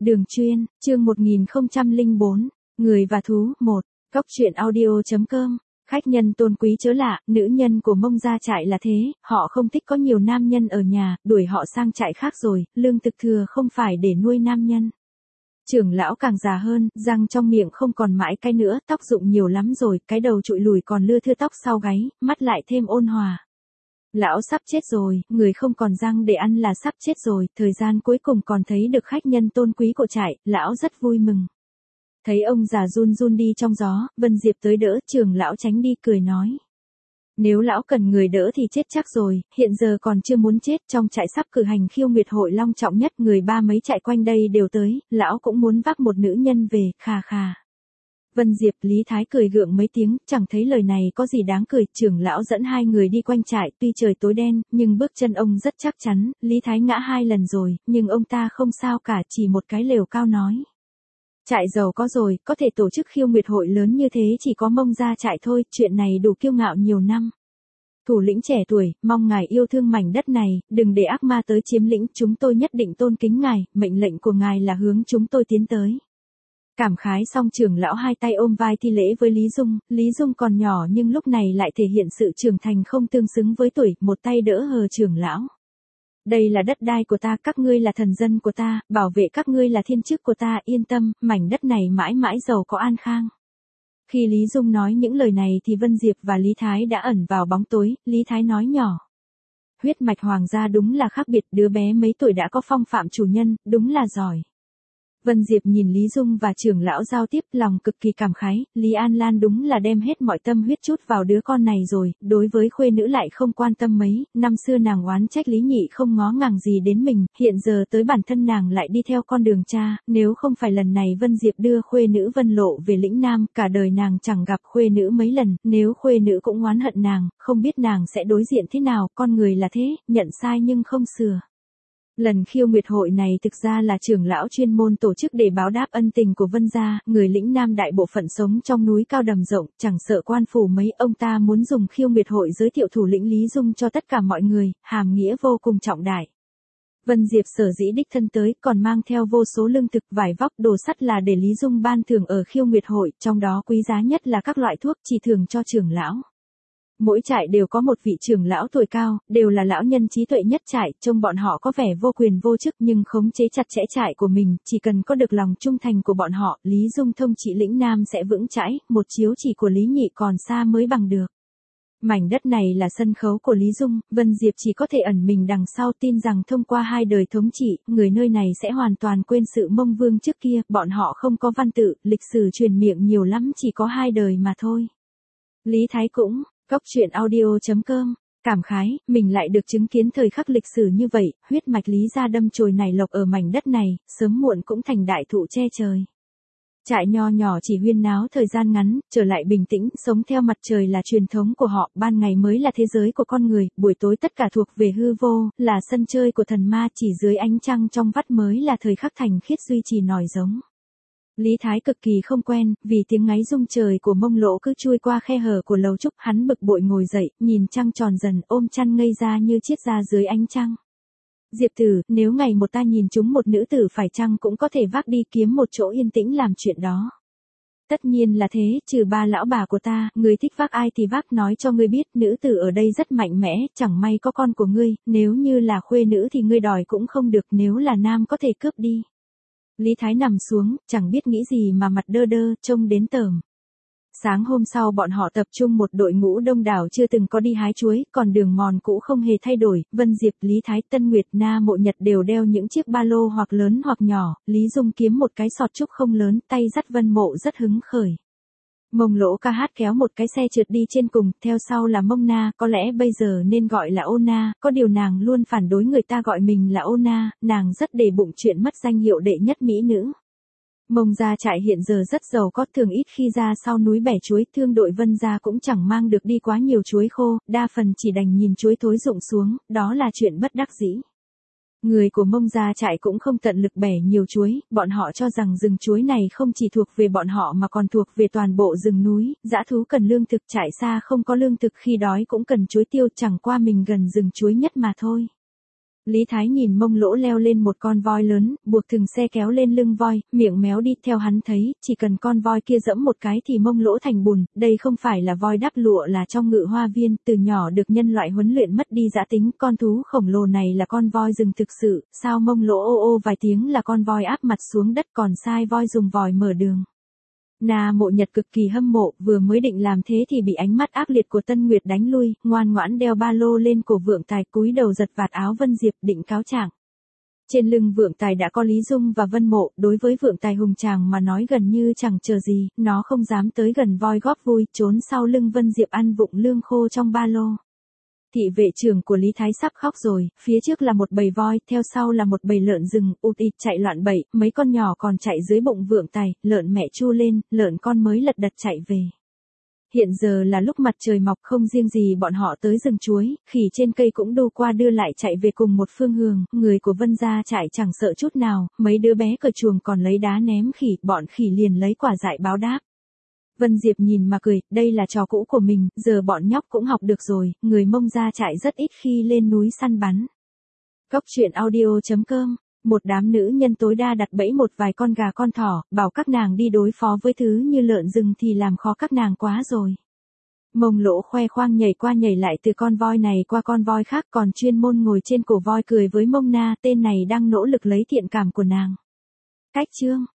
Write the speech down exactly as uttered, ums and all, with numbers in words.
Đường chuyên, chương một nghìn không trăm lẻ bốn, Người và thú, một, Góc truyện audio.com, khách nhân tôn quý chớ lạ, nữ nhân của Mông gia trại là thế, họ không thích có nhiều nam nhân ở nhà, đuổi họ sang trại khác rồi, lương thực thừa không phải để nuôi nam nhân. Trưởng lão càng già hơn, răng trong miệng không còn mãi cái nữa, tóc rụng nhiều lắm rồi, cái đầu trụi lùi còn lưa thưa tóc sau gáy, mắt lại thêm ôn hòa. Lão sắp chết rồi, người không còn răng để ăn là sắp chết rồi, thời gian cuối cùng còn thấy được khách nhân tôn quý của trại, lão rất vui mừng. Thấy ông già run run đi trong gió, Vân Diệp tới đỡ, trưởng lão tránh đi cười nói. Nếu lão cần người đỡ thì chết chắc rồi, hiện giờ còn chưa muốn chết, trong trại sắp cử hành khiêu nguyệt hội long trọng nhất, người ba mấy trại quanh đây đều tới, lão cũng muốn vác một nữ nhân về, khà khà. Vân Diệp, Lý Thái cười gượng mấy tiếng, chẳng thấy lời này có gì đáng cười, trưởng lão dẫn hai người đi quanh trại, tuy trời tối đen, nhưng bước chân ông rất chắc chắn, Lý Thái ngã hai lần rồi, nhưng ông ta không sao cả, chỉ một cái lều cao nói. Trại giàu có rồi, có thể tổ chức khiêu nguyệt hội lớn như thế chỉ có Mông gia trại thôi, chuyện này đủ kiêu ngạo nhiều năm. Thủ lĩnh trẻ tuổi, mong ngài yêu thương mảnh đất này, đừng để ác ma tới chiếm lĩnh, chúng tôi nhất định tôn kính ngài, mệnh lệnh của ngài là hướng chúng tôi tiến tới. Cảm khái xong trưởng lão hai tay ôm vai thi lễ với Lý Dung, Lý Dung còn nhỏ nhưng lúc này lại thể hiện sự trưởng thành không tương xứng với tuổi, một tay đỡ hờ trưởng lão. Đây là đất đai của ta, các ngươi là thần dân của ta, bảo vệ các ngươi là thiên chức của ta, yên tâm, mảnh đất này mãi mãi giàu có an khang. Khi Lý Dung nói những lời này thì Vân Diệp và Lý Thái đã ẩn vào bóng tối, Lý Thái nói nhỏ. Huyết mạch hoàng gia đúng là khác biệt, đứa bé mấy tuổi đã có phong phạm chủ nhân, đúng là giỏi. Vân Diệp nhìn Lý Dung và trưởng lão giao tiếp, lòng cực kỳ cảm khái, Lý An Lan đúng là đem hết mọi tâm huyết chút vào đứa con này rồi, đối với khuê nữ lại không quan tâm mấy, năm xưa nàng oán trách Lý Nhị không ngó ngàng gì đến mình, hiện giờ tới bản thân nàng lại đi theo con đường cha, nếu không phải lần này Vân Diệp đưa khuê nữ Vân Lộ về lĩnh Nam, cả đời nàng chẳng gặp khuê nữ mấy lần, nếu khuê nữ cũng oán hận nàng, không biết nàng sẽ đối diện thế nào, con người là thế, nhận sai nhưng không sửa. Lần khiêu nguyệt hội này thực ra là trưởng lão chuyên môn tổ chức để báo đáp ân tình của Vân gia, người lĩnh Nam đại bộ phận sống trong núi cao đầm rộng, chẳng sợ quan phủ mấy, ông ta muốn dùng khiêu nguyệt hội giới thiệu thủ lĩnh Lý Dung cho tất cả mọi người, hàm nghĩa vô cùng trọng đại. Vân Diệp sở dĩ đích thân tới, còn mang theo vô số lương thực, vải vóc, đồ sắt là để Lý Dung ban thưởng ở khiêu nguyệt hội, trong đó quý giá nhất là các loại thuốc chỉ thưởng cho trưởng lão. Mỗi trại đều có một vị trưởng lão tuổi cao, đều là lão nhân trí tuệ nhất trại, trông bọn họ có vẻ vô quyền vô chức nhưng khống chế chặt chẽ trại của mình, chỉ cần có được lòng trung thành của bọn họ, Lý Dung thông trị lĩnh Nam sẽ vững chãi, một chiếu chỉ của Lý Nhị còn xa mới bằng được. Mảnh đất này là sân khấu của Lý Dung, Vân Diệp chỉ có thể ẩn mình đằng sau, tin rằng thông qua hai đời thống trị, người nơi này sẽ hoàn toàn quên sự Mông Vương trước kia, bọn họ không có văn tự, lịch sử truyền miệng nhiều lắm, chỉ có hai đời mà thôi. Lý Thái cũng Góc truyện audio.com, cảm khái, mình lại được chứng kiến thời khắc lịch sử như vậy, huyết mạch Lý gia đâm chồi nảy lộc ở mảnh đất này, sớm muộn cũng thành đại thụ che trời. Trại nho nhỏ chỉ huyên náo thời gian ngắn, trở lại bình tĩnh, sống theo mặt trời là truyền thống của họ, ban ngày mới là thế giới của con người, buổi tối tất cả thuộc về hư vô, là sân chơi của thần ma, chỉ dưới ánh trăng trong vắt mới là thời khắc thành khiết duy trì nòi giống. Lý Thái cực kỳ không quen, vì tiếng ngáy rung trời của Mông Lỗ cứ chui qua khe hở của lầu trúc, hắn bực bội ngồi dậy, nhìn trăng tròn dần, ôm chăn ngây ra như chiết ra dưới ánh trăng. Diệp tử, nếu ngày một ta nhìn chúng một nữ tử phải chăng cũng có thể vác đi kiếm một chỗ yên tĩnh làm chuyện đó. Tất nhiên là thế, trừ ba lão bà của ta, ngươi thích vác ai thì vác, nói cho ngươi biết, nữ tử ở đây rất mạnh mẽ, chẳng may có con của ngươi, nếu như là khuê nữ thì ngươi đòi cũng không được, nếu là nam có thể cướp đi. Lý Thái nằm xuống, chẳng biết nghĩ gì mà mặt đơ đơ, trông đến tởm. Sáng hôm sau bọn họ tập trung một đội ngũ đông đảo chưa từng có đi hái chuối, còn đường mòn cũ không hề thay đổi, Vân Diệp, Lý Thái, Tân Nguyệt, Na Mộ Nhật đều đeo những chiếc ba lô hoặc lớn hoặc nhỏ, Lý Dung kiếm một cái sọt trúc không lớn, tay dắt Vân Mộ rất hứng khởi. Mông Lỗ ca hát kéo một cái xe trượt đi trên cùng, theo sau là Mông Na, có lẽ bây giờ nên gọi là Ô Na, có điều nàng luôn phản đối người ta gọi mình là Ô Na, nàng rất để bụng chuyện mất danh hiệu đệ nhất mỹ nữ. Mông gia trại hiện giờ rất giàu có, thường ít khi ra sau núi bẻ chuối, thương đội Vân gia cũng chẳng mang được đi quá nhiều chuối khô, đa phần chỉ đành nhìn chuối thối rụng xuống, đó là chuyện bất đắc dĩ. Người của Mông gia trại cũng không tận lực bẻ nhiều chuối, bọn họ cho rằng rừng chuối này không chỉ thuộc về bọn họ mà còn thuộc về toàn bộ rừng núi, dã thú cần lương thực, trại xa không có lương thực, khi đói cũng cần chuối tiêu, chẳng qua mình gần rừng chuối nhất mà thôi. Lý Thái nhìn Mông Lỗ leo lên một con voi lớn, buộc thừng xe kéo lên lưng voi, miệng méo đi, theo hắn thấy, chỉ cần con voi kia dẫm một cái thì Mông Lỗ thành bùn, đây không phải là voi đắp lụa là trong Ngự Hoa Viên, từ nhỏ được nhân loại huấn luyện mất đi dã tính, con thú khổng lồ này là con voi rừng thực sự, sao Mông Lỗ ô ô vài tiếng là con voi áp mặt xuống đất, còn sai voi dùng vòi mở đường. Na Mộ Nhật cực kỳ hâm mộ, vừa mới định làm thế thì bị ánh mắt ác liệt của Tân Nguyệt đánh lui, ngoan ngoãn đeo ba lô lên cổ Vượng Tài, cúi đầu giật vạt áo Vân Diệp định cáo trạng. Trên lưng Vượng Tài đã có Lý Dung và Vân Mộ, đối với Vượng Tài hùng tràng mà nói gần như chẳng chờ gì, nó không dám tới gần voi góp vui, trốn sau lưng Vân Diệp ăn vụng lương khô trong ba lô. Thị vệ trưởng của Lý Thái sắp khóc rồi, phía trước là một bầy voi, theo sau là một bầy lợn rừng, ụt ịt chạy loạn bậy, mấy con nhỏ còn chạy dưới bụng Vượng Tài, lợn mẹ chu lên, lợn con mới lật đật chạy về. Hiện giờ là lúc mặt trời mọc, không riêng gì bọn họ tới rừng chuối, khỉ trên cây cũng đu qua đưa lại chạy về cùng một phương hướng, người của Vân gia trại chẳng sợ chút nào, mấy đứa bé cởi chuồng còn lấy đá ném khỉ, bọn khỉ liền lấy quả dại báo đáp. Vân Diệp nhìn mà cười, đây là trò cũ của mình, giờ bọn nhóc cũng học được rồi, người Mông gia trại rất ít khi lên núi săn bắn. Cốc truyện audio chấm com, một đám nữ nhân tối đa đặt bẫy một vài con gà con thỏ, bảo các nàng đi đối phó với thứ như lợn rừng thì làm khó các nàng quá rồi. Mông Lỗ khoe khoang nhảy qua nhảy lại từ con voi này qua con voi khác, còn chuyên môn ngồi trên cổ voi cười với Mông Na, tên này đang nỗ lực lấy thiện cảm của nàng. Cách chương